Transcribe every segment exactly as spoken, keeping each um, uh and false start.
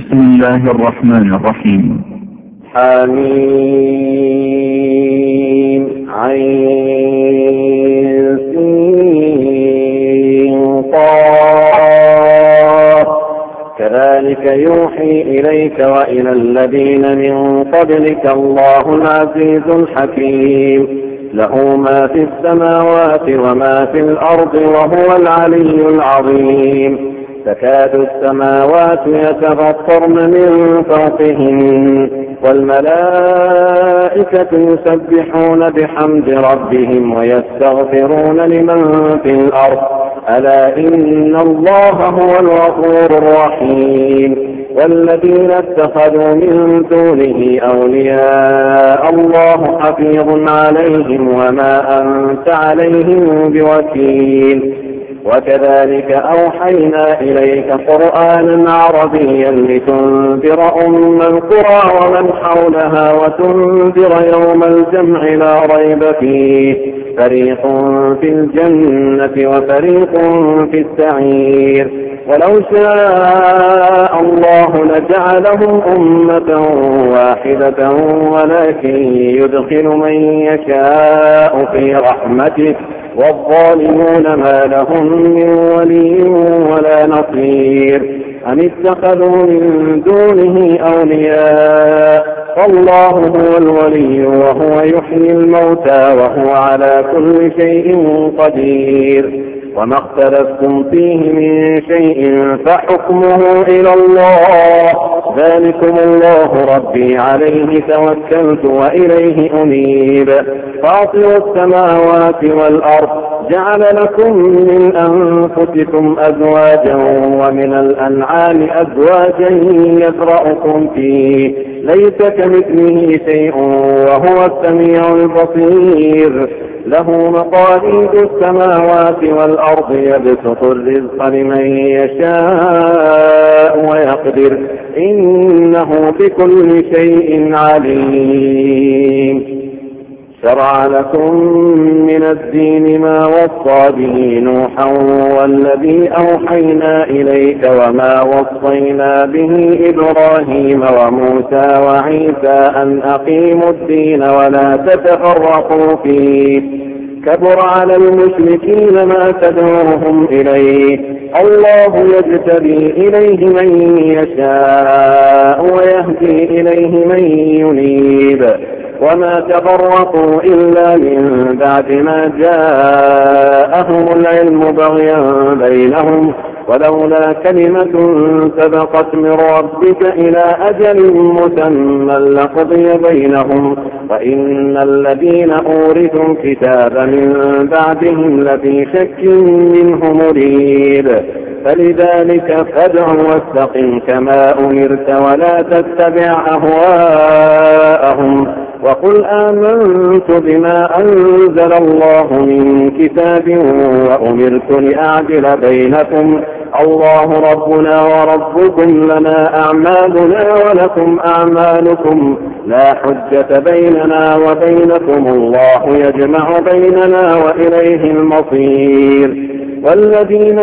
بسم الله الرحمن الرحيم. حميم عين سين طاء كذلك يوحي إليك وإلى الذين من قبلك الله العزيز الحكيم له ما في السماوات وما في الأرض وهو العلي العظيم تكاد السماوات يتفطرن من فوقهن والملائكة يسبحون بحمد ربهم ويستغفرون لمن في الأرض ألا إن الله هو الغفور الرحيم والذين اتخذوا من دونه أولياء الله حفيظ عليهم وما أنت عليهم بوكيل وكذلك أوحينا إليك قرآنا عربيا لتنذر أم القرى ومن حولها وتنذر يوم الجمع لا ريب فيه فريق في الجنة وفريق في السعير ولو شاء الله لجعلهم أمة واحدة ولكن يدخل من يشاء في رحمته والظالمون ما لهم من ولي ولا نصير أم اتخذوا من دونه أولياء فالله هو الولي وهو يحيي الموتى وهو على كل شيء قدير وما اختلفتم فيه من شيء فحكمه إلى الله ذلكم الله ربي عليه توكلت وإليه أنيب فاطر السماوات والأرض جعل لكم من أنفسكم أزواجا ومن الأنعام أزواجا يذرأكم فيه ليس كمثله شيء وهو السميع البصير له مقاليد السماوات والأرض يبسط الرزق لمن يشاء ويقدر إنه بكل شيء عليم شرع لكم من الدين ما وصى به نوحا والذي أوحينا إليك وما وصينا به إبراهيم وموسى وعيسى أن أقيموا الدين ولا تتفرقوا فيه كبر على المشركين ما تدعوهم إليه الله يجتبي إليه من يشاء ويهدي إليه من ينيب وما تفرقوا إلا من بعد ما جاءهم العلم بغيا بينهم ولولا كلمة سبقت من ربك إلى أجل مسمى لقضي بينهم وإن الذين أورثوا الكتاب من بعدهم لفي شك منه مريب فلذلك فادع واستقم كما أمرت ولا تتبع أهواءهم وقل آمنت بما أنزل الله من كتاب وأمرت لأعدل بينكم الله ربنا وربكم لنا أعمالنا ولكم أعمالكم لا حجة بيننا وبينكم الله يجمع بيننا وإليه المصير والذين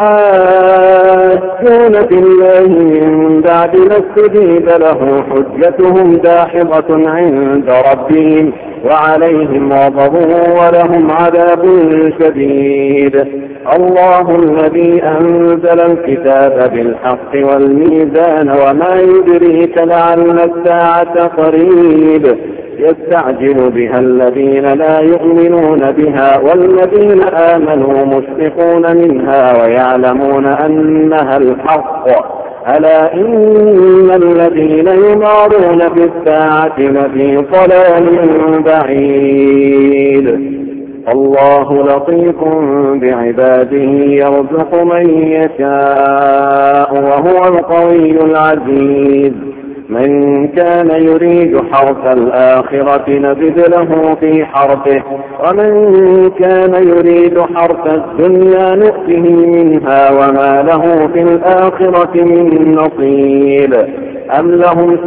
يحاجون في الله من بعد ما استجيب له حجتهم داحضة عند ربهم وعليهم غضب ولهم عذاب شديد الله الذي أنزل الكتاب بالحق والميزان وما يدريك لعل الساعة قريب يستعجل بها الذين لا يؤمنون بها والذين آمنوا مشفقون منها ويعلمون أنها الحق ألا إن الذين يمارون في الساعة لفي ضلال بعيد الله لطيف بعباده يرزق من يشاء وهو القوي العزيز من كان يريد حرث الآخرة نزد له في حرثه ومن كان يريد حرث الدنيا نؤته منها وما له في الآخرة من نصيب أم لهم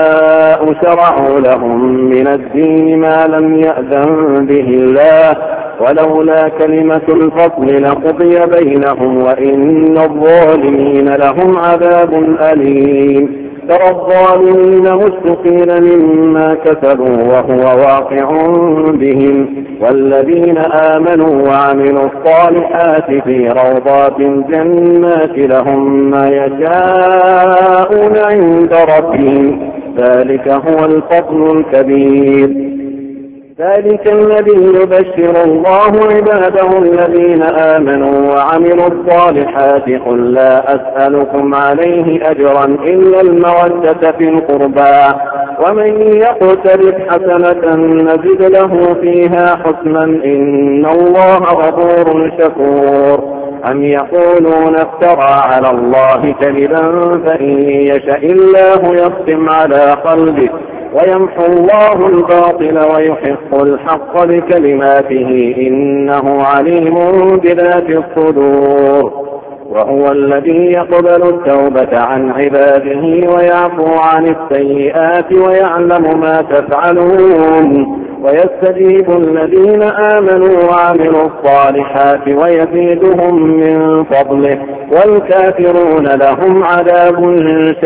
شركاء شرعوا لهم من الدين ما لم يأذن به الله ولولا كلمة الفصل لقضي بينهم وإن الظالمين لهم عذاب أليم. ترى الظالمين مشفقين مما كسبوا وهو واقع بهم، والذين آمنوا وعملوا الصالحات في روضات الجنات لهم ما يشاءون عند ربهم، ذلك هو الفضل الكبير. ذلك الذي يبشر الله عباده الذين آمنوا وعملوا الصالحات قل لا أسألكم عليه أجرا إلا المودة في القربى، ومن يقترف حسنة نزد له فيها حسنا إن الله غفور شكور. أم يقولون افترى على الله كذبا فإن يشأ الله يختم على قلبه ويمحو الله الباطل ويحق الحق بكلماته إنه عليم بذات الصدور. وهو الذي يقبل التوبة عن عباده ويعفو عن السيئات ويعلم ما تفعلون، ويستجيب الذين آمنوا وعملوا الصالحات ويزيدهم من فضله، والكافرون لهم عذاب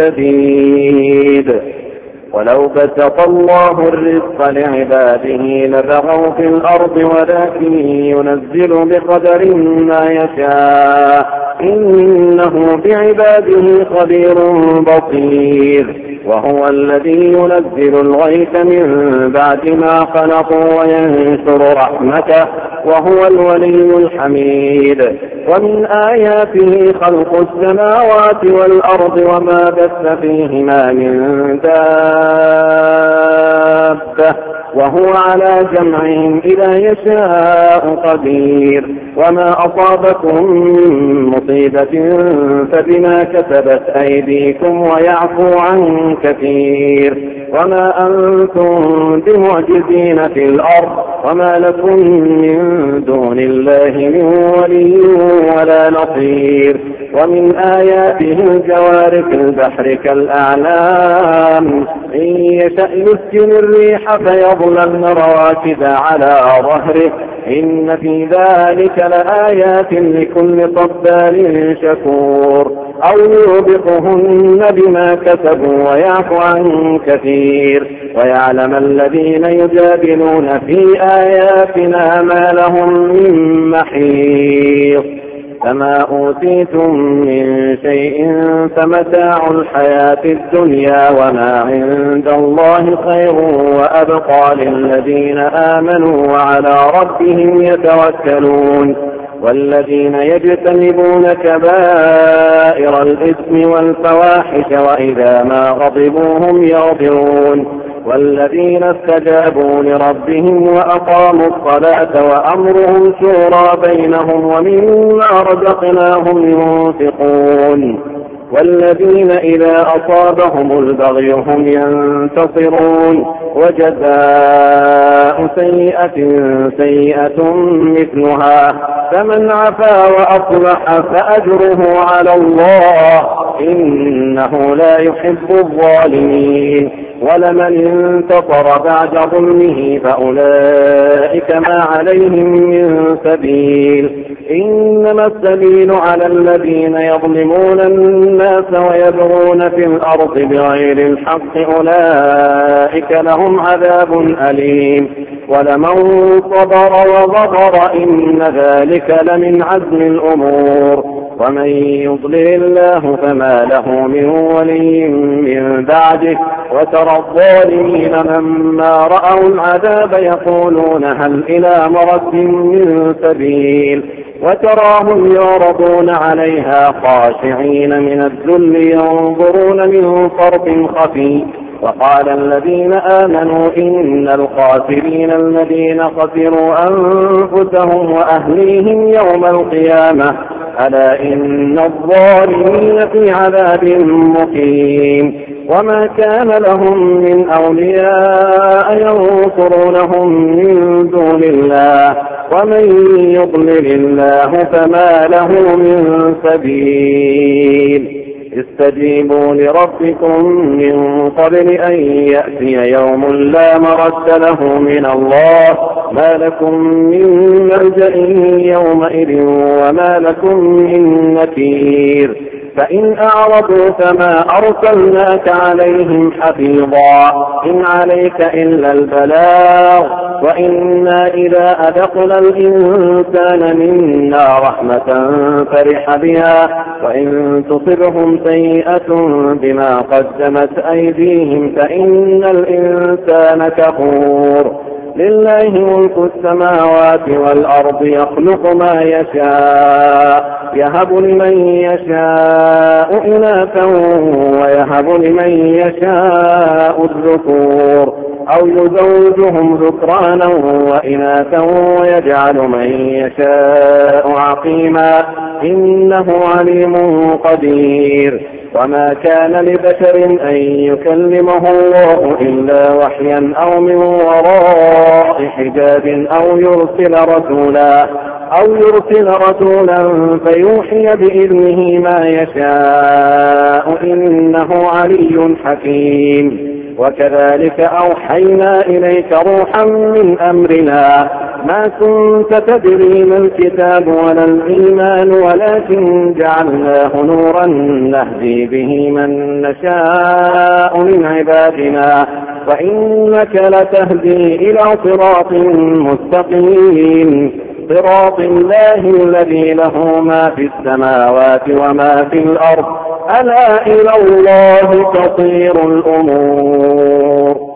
شديد. ولو بسط الله الرزق لعباده لبغوا في الأرض ولكن ينزل بقدر ما يشاء إنه بعباده خبير بصير. وهو الذي ينزل الغيث من بعد ما قنطوا وينشر رحمته وهو الولي الحميد. ومن آياته خلق السماوات والأرض وما بث فيهما من دابة وهو على جمعهم إذا يشاء قدير. وما أصابكم من مصيبة فبما كسبت أيديكم ويعفو عن كثير. وما أنتم بمعجزين في الأرض وما لكم من دون الله من ولي ولا نصير. ومن آياته الجوار في البحر كالأعلام إن يشأ يسكن الريح فيظللن رواكد على ظهره إن في ذلك لآيات لكل صبار شكور. أو يوبقهن بما كسبوا ويعفو عن كثير. ويعلم الذين يجادلون في آياتنا ما لهم من محيص. فما أوتيتم من شيء فمتاع الحياة الدنيا وما عند الله خير وأبقى للذين آمنوا وعلى ربهم يتوكلون. والذين يجتنبون كبائر الإثم والفواحش وإذا ما غضبوا هم يغفرون. والذين استجابوا لربهم وأقاموا الصلاة وأمرهم شورى بينهم ومما رزقناهم ينفقون. والذين إذا أصابهم البغي هم ينتصرون. وجزاء سيئة سيئة مثلها فمن عفا وأصلح فأجره على الله إنه لا يحب الظالمين. ولمن انتصر بعد ظلمه فأولئك ما عليهم من سبيل. إنما السبيل على الذين يظلمون الناس ويبغون في الأرض بغير الحق أولئك لهم عذاب أليم. ولمن صبر وغفر إن ذلك لمن عزم الأمور. ومن يضلل الله فما له من ولي من بعده. وترى الظالمين لما رأوا العذاب يقولون هل إلى مرد من سبيل. وتراهم يعرضون عليها خاشعين من الذل ينظرون من طرف خفي. وقال الذين آمنوا إن الخاسرين الذين خسروا أنفسهم وأهليهم يوم القيامة ألا إن الظالمين في عذاب مقيم. وما كان لهم من أولياء ينصرونهم من دون الله ومن يضلل الله فما له من سبيل. استجيبوا لربكم من قبل أن يأتي يوم لا مرد له من الله ما لكم من ملجأ يومئذ وما لكم من نكير فإن أعرضوا فما أرسلناك عليهم حفيظا إن عليك إلا البلاغ وإنا إذا أذقنا الإنسان منا رحمة فرح بها وإن تصبهم سيئة بما قدمت أيديهم فإن الإنسان كفور لله ملك السماوات والأرض يخلق ما يشاء يهب لمن يشاء إناثا ويهب لمن يشاء الذكور أو يزوجهم ذكرانا وإناثا ويجعل من يشاء عقيما إنه عليم قدير وما كان لبشر أن يكلمه الله إلا وحيا أو من وراء حجاب أو يرسل رسولا أو يرسل رسولا فيوحي بإذنه ما يشاء إنه علي حكيم وكذلك أوحينا إليك روحا من أمرنا ما كنت تدري ما الكتاب ولا الإيمان ولكن جعلناه نورا نهدي به من نشاء من عبادنا وإنك لتهدي إلى صراط مستقيم صراط الله الذي له ما في السماوات وما في الأرض ألا إلى الله تصير الأمور